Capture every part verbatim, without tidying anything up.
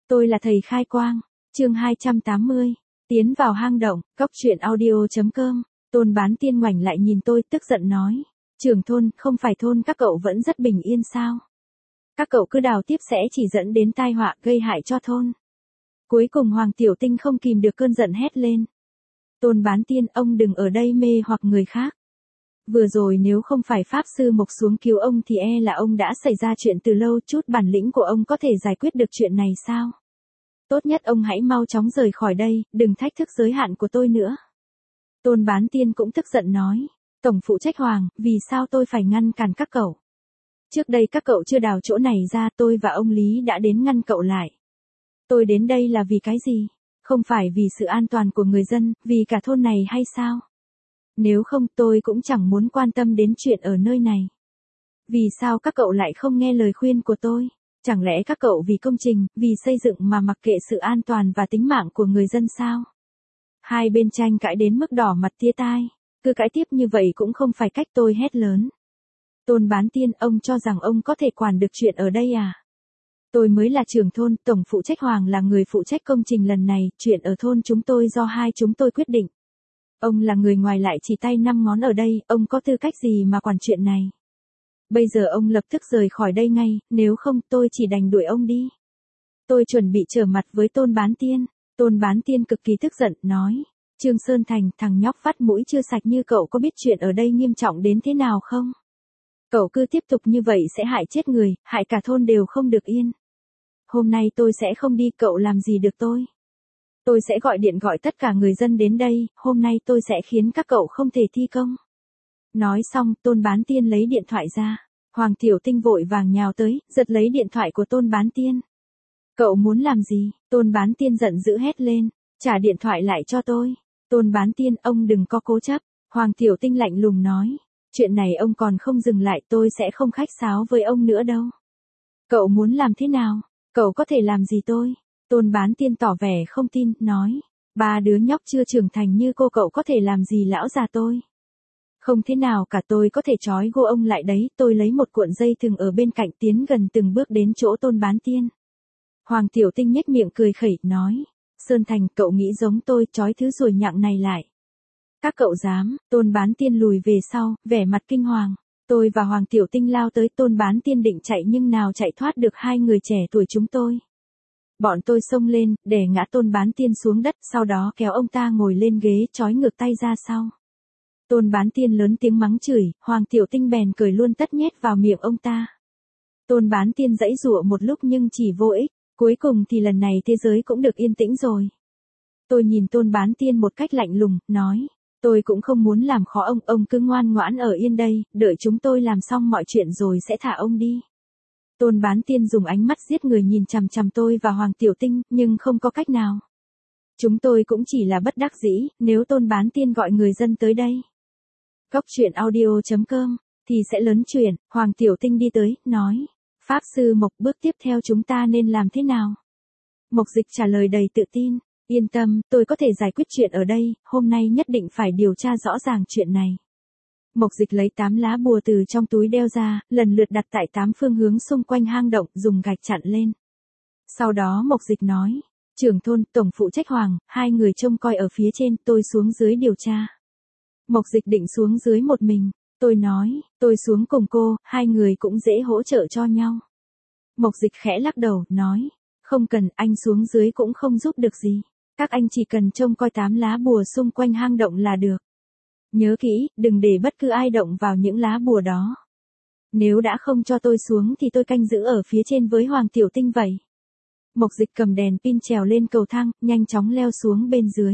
Tôi là thầy khai quang. Chương hai trăm tám mươi. Tiến vào hang động. Cóc truyện audio chấm com. Tôn Bán Tiên ngoảnh lại nhìn tôi, tức giận nói: "Trưởng thôn, không phải thôn các cậu vẫn rất bình yên sao? Các cậu cứ đào tiếp sẽ chỉ dẫn đến tai họa, gây hại cho thôn." Cuối cùng Hoàng Tiểu Tinh không kìm được cơn giận hét lên: "Tôn Bán Tiên, ông đừng ở đây mê hoặc người khác. Vừa rồi nếu không phải Pháp Sư Mộc xuống cứu ông thì e là ông đã xảy ra chuyện từ lâu, chút bản lĩnh của ông có thể giải quyết được chuyện này sao? Tốt nhất ông hãy mau chóng rời khỏi đây, đừng thách thức giới hạn của tôi nữa." Tôn Bán Tiên cũng tức giận nói: "Tổng phụ trách Hoàng, vì sao tôi phải ngăn cản các cậu? Trước đây các cậu chưa đào chỗ này ra, tôi và ông Lý đã đến ngăn cậu lại. Tôi đến đây là vì cái gì? Không phải vì sự an toàn của người dân, vì cả thôn này hay sao? Nếu không tôi cũng chẳng muốn quan tâm đến chuyện ở nơi này. Vì sao các cậu lại không nghe lời khuyên của tôi? Chẳng lẽ các cậu vì công trình, vì xây dựng mà mặc kệ sự an toàn và tính mạng của người dân sao?" Hai bên tranh cãi đến mức đỏ mặt tía tai. Cứ cãi tiếp như vậy cũng không phải cách, tôi hét lớn: "Tôn Bán Tiên, ông cho rằng ông có thể quản được chuyện ở đây à? Tôi mới là trưởng thôn, tổng phụ trách Hoàng là người phụ trách công trình lần này, chuyện ở thôn chúng tôi do hai chúng tôi quyết định. Ông là người ngoài lại chỉ tay năm ngón ở đây, ông có tư cách gì mà quản chuyện này? Bây giờ ông lập tức rời khỏi đây ngay, nếu không tôi chỉ đành đuổi ông đi." Tôi chuẩn bị trở mặt với Tôn Bán Tiên. Tôn Bán Tiên cực kỳ tức giận, nói: "Trương Sơn Thành, thằng nhóc vắt mũi chưa sạch như cậu có biết chuyện ở đây nghiêm trọng đến thế nào không? Cậu cứ tiếp tục như vậy sẽ hại chết người, hại cả thôn đều không được yên. Hôm nay tôi sẽ không đi, cậu làm gì được tôi? Tôi sẽ gọi điện gọi tất cả người dân đến đây, hôm nay tôi sẽ khiến các cậu không thể thi công." Nói xong, Tôn Bán Tiên lấy điện thoại ra. Hoàng Tiểu Tinh vội vàng nhào tới, giật lấy điện thoại của Tôn Bán Tiên. "Cậu muốn làm gì?" Tôn Bán Tiên giận dữ hét lên: "Trả điện thoại lại cho tôi." "Tôn Bán Tiên, ông đừng có cố chấp." Hoàng Tiểu Tinh lạnh lùng nói: "Chuyện này ông còn không dừng lại, tôi sẽ không khách sáo với ông nữa đâu. Cậu muốn làm thế nào? Cậu có thể làm gì tôi?" Tôn Bán Tiên tỏ vẻ không tin, nói: "Ba đứa nhóc chưa trưởng thành như cô cậu có thể làm gì lão già tôi? Không thế nào cả, tôi có thể trói gô ông lại đấy." Tôi lấy một cuộn dây thừng ở bên cạnh, tiến gần từng bước đến chỗ Tôn Bán Tiên. Hoàng Tiểu Tinh nhếch miệng cười khẩy, nói: "Sơn Thành, cậu nghĩ giống tôi, trói thứ ruồi nhặng này lại. Các cậu dám?" Tôn Bán Tiên lùi về sau, vẻ mặt kinh hoàng. Tôi và Hoàng Tiểu Tinh lao tới, Tôn Bán Tiên định chạy nhưng nào chạy thoát được hai người trẻ tuổi chúng tôi. Bọn tôi xông lên, đè ngã Tôn Bán Tiên xuống đất, sau đó kéo ông ta ngồi lên ghế, trói ngược tay ra sau. Tôn Bán Tiên lớn tiếng mắng chửi, Hoàng Tiểu Tinh bèn cười luôn tất nhét vào miệng ông ta. Tôn Bán Tiên giãy giụa một lúc nhưng chỉ vô ích, cuối cùng thì lần này thế giới cũng được yên tĩnh rồi. Tôi nhìn Tôn Bán Tiên một cách lạnh lùng, nói: "Tôi cũng không muốn làm khó ông, ông cứ ngoan ngoãn ở yên đây, đợi chúng tôi làm xong mọi chuyện rồi sẽ thả ông đi." Tôn Bán Tiên dùng ánh mắt giết người nhìn chằm chằm tôi và Hoàng Tiểu Tinh, nhưng không có cách nào. Chúng tôi cũng chỉ là bất đắc dĩ, nếu Tôn Bán Tiên gọi người dân tới đây, cóc truyện audio chấm com, thì sẽ lớn chuyện. Hoàng Tiểu Tinh đi tới, nói: "Pháp Sư Mộc, bước tiếp theo chúng ta nên làm thế nào?" Mộc Dịch trả lời đầy tự tin: "Yên tâm, tôi có thể giải quyết chuyện ở đây, hôm nay nhất định phải điều tra rõ ràng chuyện này." Mộc Dịch lấy tám lá bùa từ trong túi đeo ra, lần lượt đặt tại tám phương hướng xung quanh hang động, dùng gạch chặn lên. Sau đó Mộc Dịch nói: "Trưởng thôn, tổng phụ trách Hoàng, hai người trông coi ở phía trên, tôi xuống dưới điều tra." Mộc Dịch định xuống dưới một mình. Tôi nói: "Tôi xuống cùng cô, hai người cũng dễ hỗ trợ cho nhau." Mộc Dịch khẽ lắc đầu, nói: "Không cần, anh xuống dưới cũng không giúp được gì. Các anh chỉ cần trông coi tám lá bùa xung quanh hang động là được. Nhớ kỹ, đừng để bất cứ ai động vào những lá bùa đó. Nếu đã không cho tôi xuống thì tôi canh giữ ở phía trên với Hoàng Tiểu Tinh vậy." Mộc Dịch cầm đèn pin trèo lên cầu thang, nhanh chóng leo xuống bên dưới.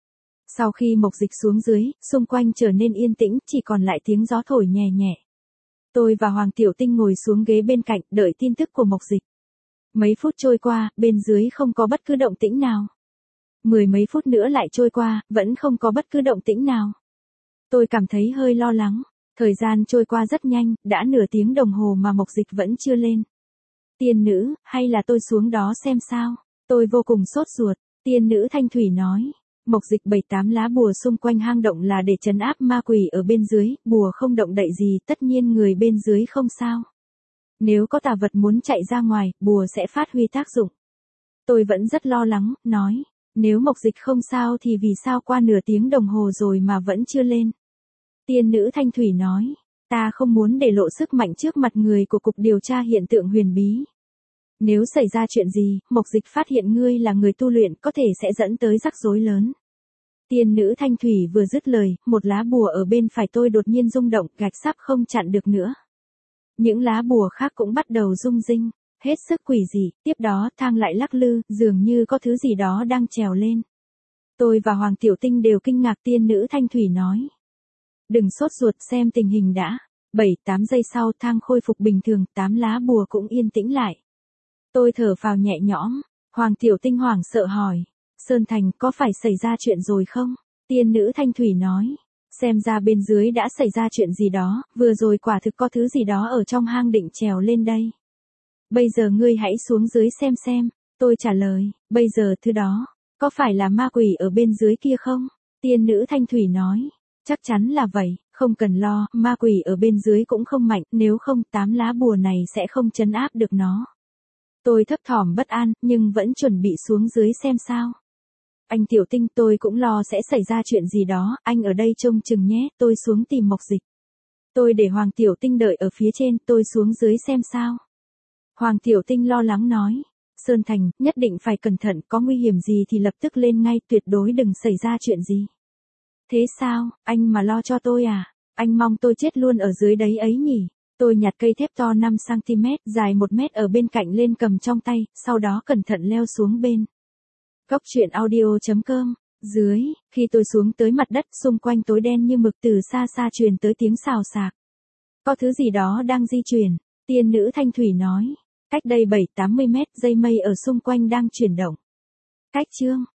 Sau khi Mộc Dịch xuống dưới, xung quanh trở nên yên tĩnh, chỉ còn lại tiếng gió thổi nhẹ nhẹ. Tôi và Hoàng Tiểu Tinh ngồi xuống ghế bên cạnh, đợi tin tức của Mộc Dịch. Mấy phút trôi qua, bên dưới không có bất cứ động tĩnh nào. Mười mấy phút nữa lại trôi qua, vẫn không có bất cứ động tĩnh nào. Tôi cảm thấy hơi lo lắng. Thời gian trôi qua rất nhanh, đã nửa tiếng đồng hồ mà Mộc Dịch vẫn chưa lên. "Tiên nữ, hay là tôi xuống đó xem sao?" Tôi vô cùng sốt ruột. Tiên nữ Thanh Thủy nói: "Mộc Dịch, bảy tám lá bùa xung quanh hang động là để trấn áp ma quỷ ở bên dưới, bùa không động đậy gì, tất nhiên người bên dưới không sao. Nếu có tà vật muốn chạy ra ngoài, bùa sẽ phát huy tác dụng. Tôi vẫn rất lo lắng, nói, nếu Mộc Dịch không sao thì vì sao qua nửa tiếng đồng hồ rồi mà vẫn chưa lên. Tiên nữ Thanh Thủy nói, ta không muốn để lộ sức mạnh trước mặt người của Cục Điều tra Hiện tượng huyền bí. Nếu xảy ra chuyện gì, Mộc Dịch phát hiện ngươi là người tu luyện có thể sẽ dẫn tới rắc rối lớn. Tiên nữ Thanh Thủy vừa dứt lời, một lá bùa ở bên phải tôi đột nhiên rung động, gạch sắp không chặn được nữa. Những lá bùa khác cũng bắt đầu rung rinh, hết sức quỷ dị, tiếp đó thang lại lắc lư, dường như có thứ gì đó đang trèo lên. Tôi và Hoàng Tiểu Tinh đều kinh ngạc. Tiên nữ Thanh Thủy nói, đừng sốt ruột, xem tình hình đã. bảy tám giây sau thang khôi phục bình thường, tám lá bùa cũng yên tĩnh lại. Tôi thở phào nhẹ nhõm. Hoàng Tiểu Tinh hoảng sợ hỏi, Sơn Thành có phải xảy ra chuyện rồi không? Tiên nữ Thanh Thủy nói, xem ra bên dưới đã xảy ra chuyện gì đó, vừa rồi quả thực có thứ gì đó ở trong hang định trèo lên đây. Bây giờ ngươi hãy xuống dưới xem xem. Tôi trả lời, bây giờ thứ đó, có phải là ma quỷ ở bên dưới kia không? Tiên nữ Thanh Thủy nói, chắc chắn là vậy, không cần lo, ma quỷ ở bên dưới cũng không mạnh, nếu không tám lá bùa này sẽ không trấn áp được nó. Tôi thấp thỏm bất an, nhưng vẫn chuẩn bị xuống dưới xem sao. Anh Tiểu Tinh, tôi cũng lo sẽ xảy ra chuyện gì đó, anh ở đây trông chừng nhé, tôi xuống tìm Mộc Dịch. Tôi để Hoàng Tiểu Tinh đợi ở phía trên, tôi xuống dưới xem sao. Hoàng Tiểu Tinh lo lắng nói, Sơn Thành, nhất định phải cẩn thận, có nguy hiểm gì thì lập tức lên ngay, tuyệt đối đừng xảy ra chuyện gì. Thế sao, anh mà lo cho tôi à? Anh mong tôi chết luôn ở dưới đấy ấy nhỉ? Tôi nhặt cây thép to năm xăng ti mét, dài một mét ở bên cạnh lên cầm trong tay, sau đó cẩn thận leo xuống bên. Cốc truyện audio chấm com. Dưới, khi tôi xuống tới mặt đất, xung quanh tối đen như mực, từ xa xa truyền tới tiếng xào xạc. Có thứ gì đó đang di chuyển. Tiên nữ Thanh Thủy nói, cách đây bảy tám mươi mét, dây mây ở xung quanh đang chuyển động. Cách chương